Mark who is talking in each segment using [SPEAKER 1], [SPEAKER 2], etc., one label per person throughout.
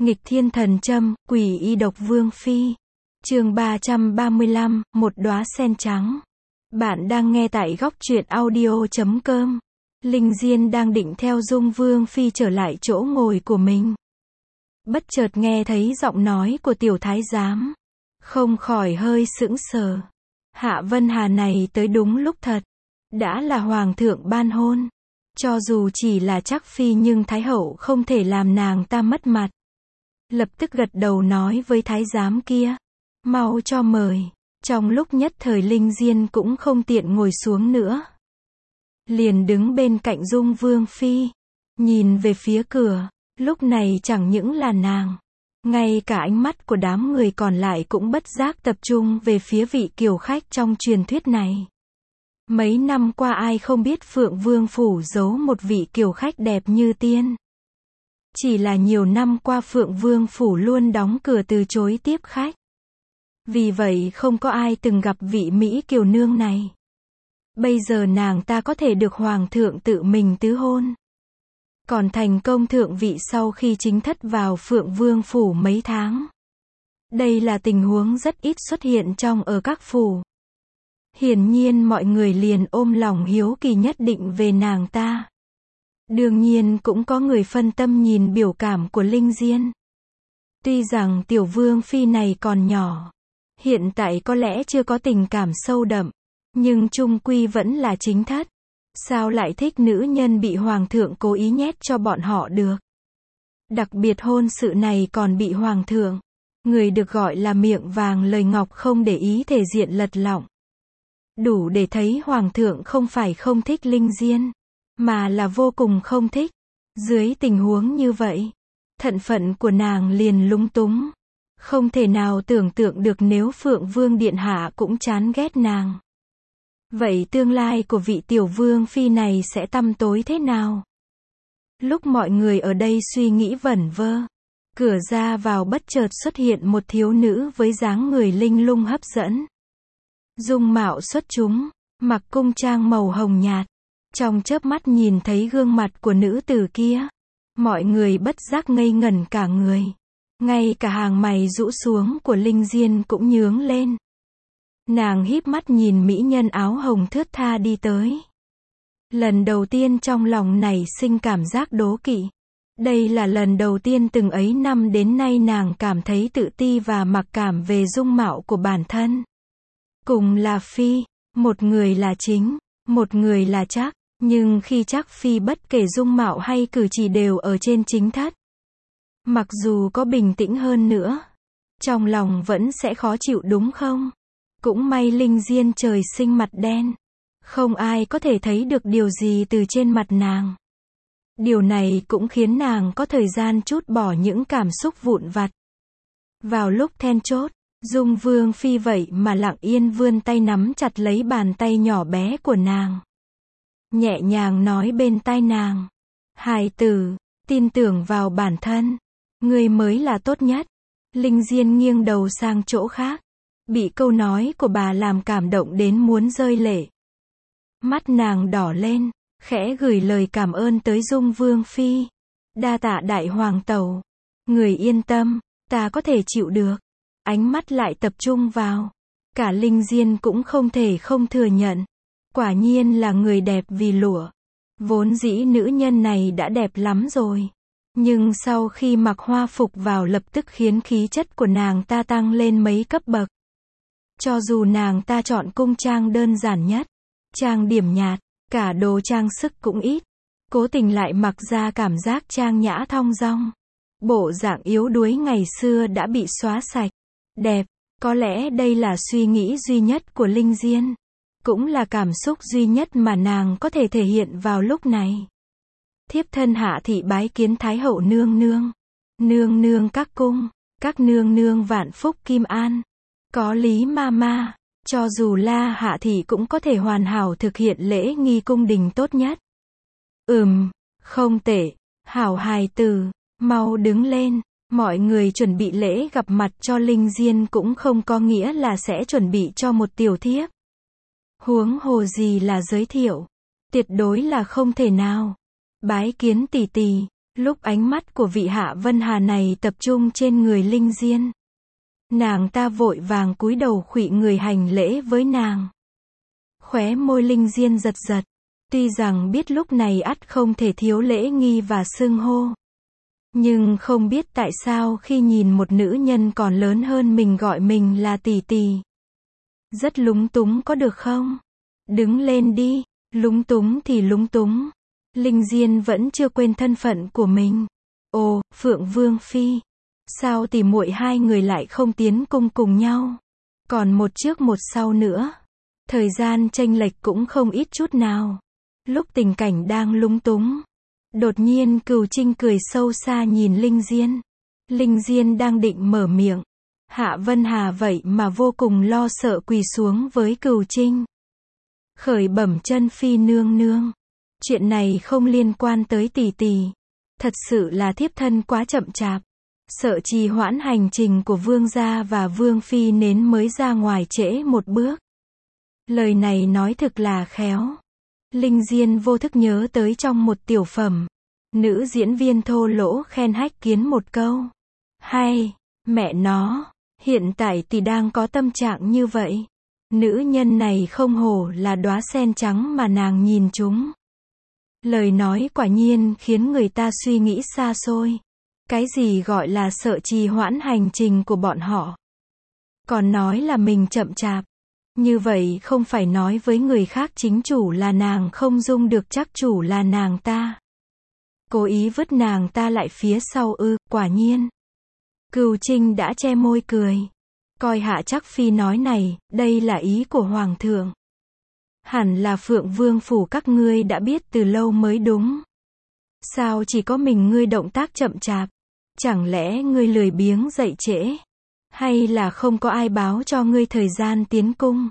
[SPEAKER 1] Nghịch thiên thần châm, quỷ y độc vương phi. Chương 335, một đóa sen trắng. Bạn đang nghe tại góc truyện audio.com. Linh Diên đang định theo Dung Vương phi trở lại chỗ ngồi của mình. Bất chợt nghe thấy giọng nói của tiểu thái giám, không khỏi hơi sững sờ. Hạ Vân Hà này tới đúng lúc thật. Đã là hoàng thượng ban hôn. Cho dù chỉ là trắc phi nhưng thái hậu không thể làm nàng ta mất mặt. Lập tức gật đầu nói với thái giám kia, mau cho mời. Trong lúc nhất thời Linh Diên cũng không tiện ngồi xuống nữa, liền đứng bên cạnh Dung Vương phi, nhìn về phía cửa. Lúc này chẳng những là nàng, ngay cả ánh mắt của đám người còn lại cũng bất giác tập trung về phía vị kiều khách trong truyền thuyết này. Mấy năm qua ai không biết Phượng Vương phủ giấu một vị kiều khách đẹp như tiên. Chỉ là nhiều năm qua Phượng Vương phủ luôn đóng cửa từ chối tiếp khách. Vì vậy không có ai từng gặp vị Mỹ kiều nương này. Bây giờ nàng ta có thể được hoàng thượng tự mình tứ hôn. Còn thành công thượng vị sau khi chính thất vào Phượng Vương phủ mấy tháng. Đây là tình huống rất ít xuất hiện trong ở các phủ. Hiển nhiên mọi người liền ôm lòng hiếu kỳ nhất định về nàng ta. Đương nhiên cũng có người phân tâm nhìn biểu cảm của Linh Diên. Tuy rằng tiểu vương phi này còn nhỏ, hiện tại có lẽ chưa có tình cảm sâu đậm, nhưng chung quy vẫn là chính thất. Sao lại thích nữ nhân bị hoàng thượng cố ý nhét cho bọn họ được? Đặc biệt hôn sự này còn bị hoàng thượng, người được gọi là miệng vàng lời ngọc không để ý thể diện lật lọng. Đủ để thấy hoàng thượng không phải không thích Linh Diên, mà là vô cùng không thích. Dưới tình huống như vậy, thân phận của nàng liền lúng túng. Không thể nào tưởng tượng được nếu Phượng Vương điện hạ cũng chán ghét nàng. Vậy tương lai của vị tiểu vương phi này sẽ tăm tối thế nào? Lúc mọi người ở đây suy nghĩ vẩn vơ, cửa ra vào bất chợt xuất hiện một thiếu nữ với dáng người linh lung hấp dẫn. Dung mạo xuất chúng, mặc cung trang màu hồng nhạt. Trong chớp mắt nhìn thấy gương mặt của nữ tử kia, mọi người bất giác ngây ngẩn cả người. Ngay cả hàng mày rũ xuống của Linh Diên cũng nhướng lên. Nàng híp mắt nhìn mỹ nhân áo hồng thướt tha đi tới. Lần đầu tiên trong lòng nảy sinh cảm giác đố kỵ. Đây là lần đầu tiên từng ấy năm đến nay nàng cảm thấy tự ti và mặc cảm về dung mạo của bản thân. Cùng là phi, một người là chính, một người là trác, nhưng khi trác phi bất kể dung mạo hay cử chỉ đều ở trên chính thất. Mặc dù có bình tĩnh hơn nữa, trong lòng vẫn sẽ khó chịu đúng không? Cũng may Linh Diên trời sinh mặt đen. Không ai có thể thấy được điều gì từ trên mặt nàng. Điều này cũng khiến nàng có thời gian trút bỏ những cảm xúc vụn vặt. Vào lúc then chốt, Dung Vương phi vậy mà lặng yên vươn tay nắm chặt lấy bàn tay nhỏ bé của nàng. Nhẹ nhàng nói bên tai nàng, hài tử, tin tưởng vào bản thân. Ngươi mới là tốt nhất. Linh Diên nghiêng đầu sang chỗ khác. Bị câu nói của bà làm cảm động đến muốn rơi lệ. Mắt nàng đỏ lên, khẽ gửi lời cảm ơn tới Dung Vương phi. Đa tạ đại hoàng tẩu. Người yên tâm, ta có thể chịu được. Ánh mắt lại tập trung vào. Cả Linh Diên cũng không thể không thừa nhận. Quả nhiên là người đẹp vì lụa. Vốn dĩ nữ nhân này đã đẹp lắm rồi. Nhưng sau khi mặc hoa phục vào lập tức khiến khí chất của nàng ta tăng lên mấy cấp bậc. Cho dù nàng ta chọn cung trang đơn giản nhất, trang điểm nhạt, cả đồ trang sức cũng ít, cố tình lại mặc ra cảm giác trang nhã thong dong. Bộ dạng yếu đuối ngày xưa đã bị xóa sạch. Đẹp, có lẽ đây là suy nghĩ duy nhất của Linh Diên. Cũng là cảm xúc duy nhất mà nàng có thể thể hiện vào lúc này. Thiếp thân hạ thị bái kiến Thái hậu nương nương. Nương nương các cung, các nương nương vạn phúc kim an. Có lý ma ma, cho dù La hạ thị cũng có thể hoàn hảo thực hiện lễ nghi cung đình tốt nhất. Không tệ, hảo hài tử, mau đứng lên. Mọi người chuẩn bị lễ gặp mặt cho Linh Diên cũng không có nghĩa là sẽ chuẩn bị cho một tiểu thiếp. Huống hồ gì là giới thiệu. Tuyệt đối là không thể nào. Bái kiến tỷ tỷ. Lúc ánh mắt của vị Hạ Vân Hà này tập trung trên người Linh Diên, nàng ta vội vàng cúi đầu khuỵu người hành lễ với nàng. Khóe môi Linh Diên giật giật, tuy rằng biết lúc này ắt không thể thiếu lễ nghi và xưng hô. Nhưng không biết tại sao khi nhìn một nữ nhân còn lớn hơn mình gọi mình là tỷ tỷ. Rất lúng túng có được không? Đứng lên đi, lúng túng thì lúng túng. Linh Diên vẫn chưa quên thân phận của mình. Ồ, Phượng Vương Phi. Sao tỉ muội hai người lại không tiến cung cùng nhau? Còn một trước một sau nữa. Thời gian chênh lệch cũng không ít chút nào. Lúc tình cảnh đang lúng túng, đột nhiên Cửu Trinh cười sâu xa nhìn Linh Diên. Linh Diên đang định mở miệng. Hạ Vân Hà vậy mà vô cùng lo sợ quỳ xuống với Cửu Trinh. Khởi bẩm chân phi nương nương. Chuyện này không liên quan tới tỷ tỷ. Thật sự là thiếp thân quá chậm chạp. Sợ trì hoãn hành trình của vương gia và vương phi nên mới ra ngoài trễ một bước. Lời này nói thực là khéo. Linh Diên vô thức nhớ tới trong một tiểu phẩm. Nữ diễn viên thô lỗ khen Hách Kiến một câu. Hay, mẹ nó, hiện tại tỷ đang có tâm trạng như vậy. Nữ nhân này không hổ là đóa sen trắng mà nàng nhìn chúng. Lời nói quả nhiên khiến người ta suy nghĩ xa xôi. Cái gì gọi là sợ trì hoãn hành trình của bọn họ? Còn nói là mình chậm chạp. Như vậy không phải nói với người khác chính chủ là nàng không dung được chắc chủ là nàng ta. Cố ý vứt nàng ta lại phía sau ư, quả nhiên. Cửu Trinh đã che môi cười. Coi Hạ Trắc Phi nói này, đây là ý của Hoàng thượng. Hẳn là Phượng Vương phủ các ngươi đã biết từ lâu mới đúng. Sao chỉ có mình ngươi động tác chậm chạp? Chẳng lẽ ngươi lười biếng dậy trễ? Hay là không có ai báo cho ngươi thời gian tiến cung?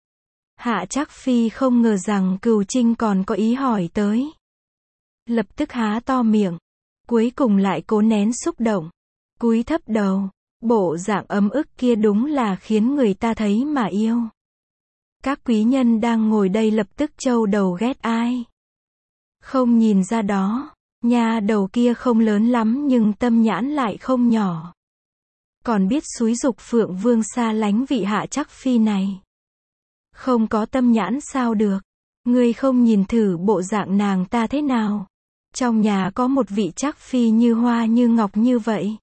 [SPEAKER 1] Hạ Trắc Phi không ngờ rằng Cửu Trinh còn có ý hỏi tới. Lập tức há to miệng. Cuối cùng lại cố nén xúc động. Cúi thấp đầu. Bộ dạng ấm ức kia đúng là khiến người ta thấy mà yêu. Các quý nhân đang ngồi đây lập tức trâu đầu ghét ai. Không nhìn ra đó. Nha đầu kia không lớn lắm nhưng tâm nhãn lại không nhỏ. Còn biết xúi giục Phượng Vương xa lánh vị Hạ Trắc Phi này. Không có tâm nhãn sao được. Ngươi không nhìn thử bộ dạng nàng ta thế nào. Trong nhà có một vị Trắc Phi như hoa như ngọc như vậy.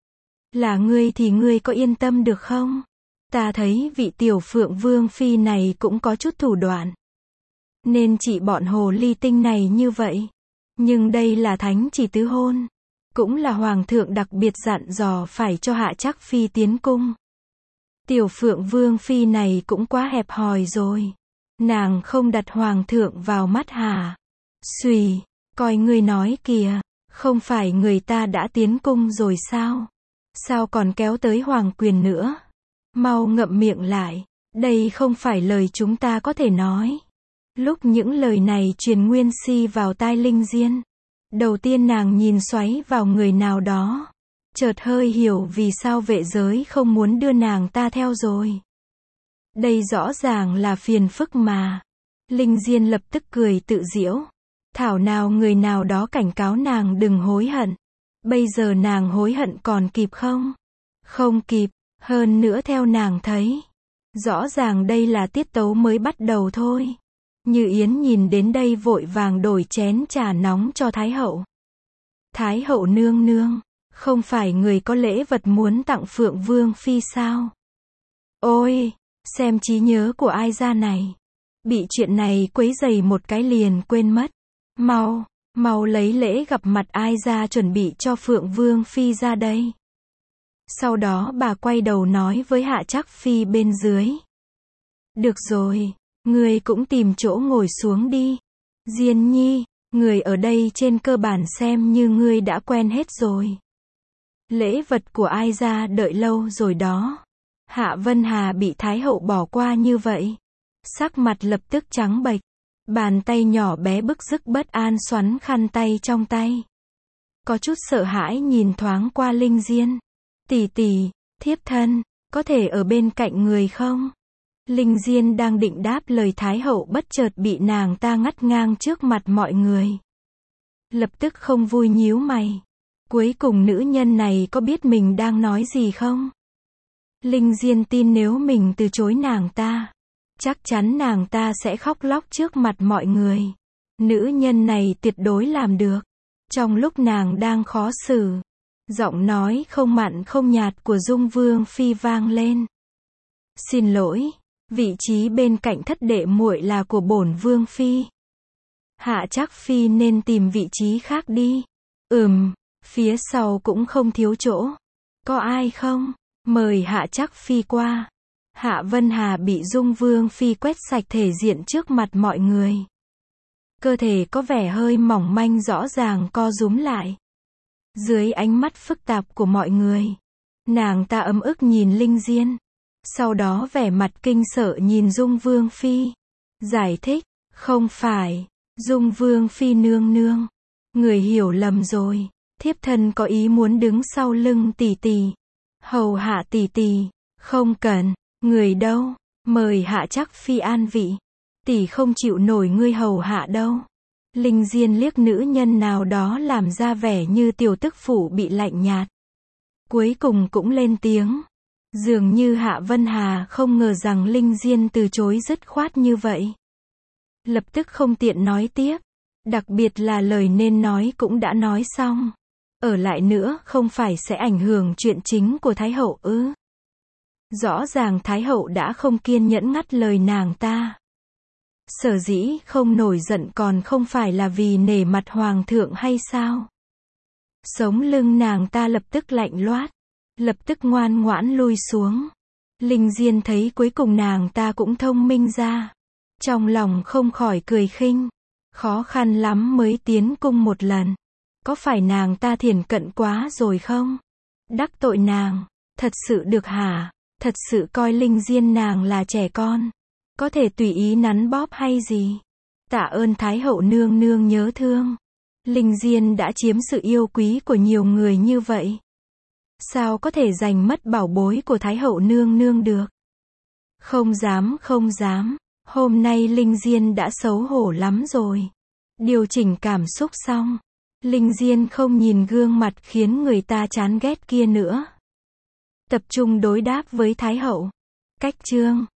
[SPEAKER 1] Là ngươi thì ngươi có yên tâm được không? Ta thấy vị tiểu Phượng Vương Phi này cũng có chút thủ đoạn. Nên chỉ bọn hồ ly tinh này như vậy. Nhưng đây là thánh chỉ tứ hôn. Cũng là Hoàng thượng đặc biệt dặn dò phải cho Hạ Trắc Phi tiến cung. Tiểu Phượng Vương Phi này cũng quá hẹp hòi rồi. Nàng không đặt Hoàng thượng vào mắt hả? Xùy, coi ngươi nói kìa, không phải người ta đã tiến cung rồi sao? Sao còn kéo tới hoàng quyền nữa? Mau ngậm miệng lại, đây không phải lời chúng ta có thể nói. Lúc những lời này truyền nguyên si vào tai Linh Diên. Đầu tiên nàng nhìn xoáy vào người nào đó. Chợt hơi hiểu vì sao vệ giới không muốn đưa nàng ta theo rồi. Đây rõ ràng là phiền phức mà. Linh Diên lập tức cười tự giễu. Thảo nào người nào đó cảnh cáo nàng đừng hối hận. Bây giờ nàng hối hận còn kịp không? Không kịp, hơn nữa theo nàng thấy. Rõ ràng đây là tiết tấu mới bắt đầu thôi. Như Yến nhìn đến đây vội vàng đổi chén trà nóng cho Thái hậu. Thái hậu nương nương, không phải người có lễ vật muốn tặng Phượng Vương Phi sao? Ôi, xem trí nhớ của ai ra này. Bị chuyện này quấy rầy một cái liền quên mất. Mau lấy lễ gặp mặt ai ra chuẩn bị cho Phượng Vương Phi ra đây. Sau đó bà quay đầu nói với Hạ Trắc Phi bên dưới. Được rồi, người cũng tìm chỗ ngồi xuống đi. Diên nhi, người ở đây trên cơ bản xem như ngươi đã quen hết rồi. Lễ vật của ai ra đợi lâu rồi đó. Hạ Vân Hà bị Thái hậu bỏ qua như vậy. Sắc mặt lập tức trắng bệch. Bàn tay nhỏ bé bức rứt bất an xoắn khăn tay trong tay. Có chút sợ hãi nhìn thoáng qua Linh Diên. Tỷ tỷ, thiếp thân, có thể ở bên cạnh người không? Linh Diên đang định đáp lời Thái hậu bất chợt bị nàng ta ngắt ngang trước mặt mọi người. Lập tức không vui nhíu mày. Cuối cùng nữ nhân này có biết mình đang nói gì không? Linh Diên tin nếu mình từ chối nàng ta, chắc chắn nàng ta sẽ khóc lóc trước mặt mọi người. Nữ nhân này tuyệt đối làm được. Trong lúc nàng đang khó xử, giọng nói không mặn không nhạt của Dung Vương Phi vang lên. Xin lỗi, vị trí bên cạnh thất đệ muội là của bổn Vương Phi. Hạ Trác Phi nên tìm vị trí khác đi. Phía sau cũng không thiếu chỗ. Có ai không? Mời Hạ Trác Phi qua. Hạ Vân Hà bị Dung Vương Phi quét sạch thể diện trước mặt mọi người. Cơ thể có vẻ hơi mỏng manh rõ ràng co rúm lại. Dưới ánh mắt phức tạp của mọi người, nàng ta ấm ức nhìn Linh Diên. Sau đó vẻ mặt kinh sợ nhìn Dung Vương Phi. Giải thích, không phải, Dung Vương Phi nương nương. Người hiểu lầm rồi, thiếp thân có ý muốn đứng sau lưng tỷ tỷ. Hầu hạ tỷ tỷ, không cần, người đâu, mời Hạ Trác Phi an vị. Tỷ không chịu nổi ngươi hầu hạ đâu. Linh Diên liếc nữ nhân nào đó làm ra vẻ như tiểu tức phụ bị lạnh nhạt. Cuối cùng cũng lên tiếng. Dường như Hạ Vân Hà không ngờ rằng Linh Diên từ chối dứt khoát như vậy. Lập tức không tiện nói tiếp. Đặc biệt là lời nên nói cũng đã nói xong. Ở lại nữa không phải sẽ ảnh hưởng chuyện chính của Thái Hậu ư? Rõ ràng Thái Hậu đã không kiên nhẫn ngắt lời nàng ta. Sở dĩ không nổi giận còn không phải là vì nể mặt Hoàng thượng hay sao? Sống lưng nàng ta lập tức lạnh loát. Lập tức ngoan ngoãn lui xuống. Linh Diên thấy cuối cùng nàng ta cũng thông minh ra. Trong lòng không khỏi cười khinh. Khó khăn lắm mới tiến cung một lần. Có phải nàng ta thiển cận quá rồi không? Đắc tội nàng. Thật sự được hả? Thật sự coi Linh Diên nàng là trẻ con. Có thể tùy ý nắn bóp hay gì? Tạ ơn Thái Hậu nương nương nhớ thương. Linh Diên đã chiếm sự yêu quý của nhiều người như vậy. Sao có thể giành mất bảo bối của Thái Hậu nương nương được? Không dám không dám. Hôm nay Linh Diên đã xấu hổ lắm rồi. Điều chỉnh cảm xúc xong. Linh Diên không nhìn gương mặt khiến người ta chán ghét kia nữa. Tập trung đối đáp với Thái Hậu. Cách chương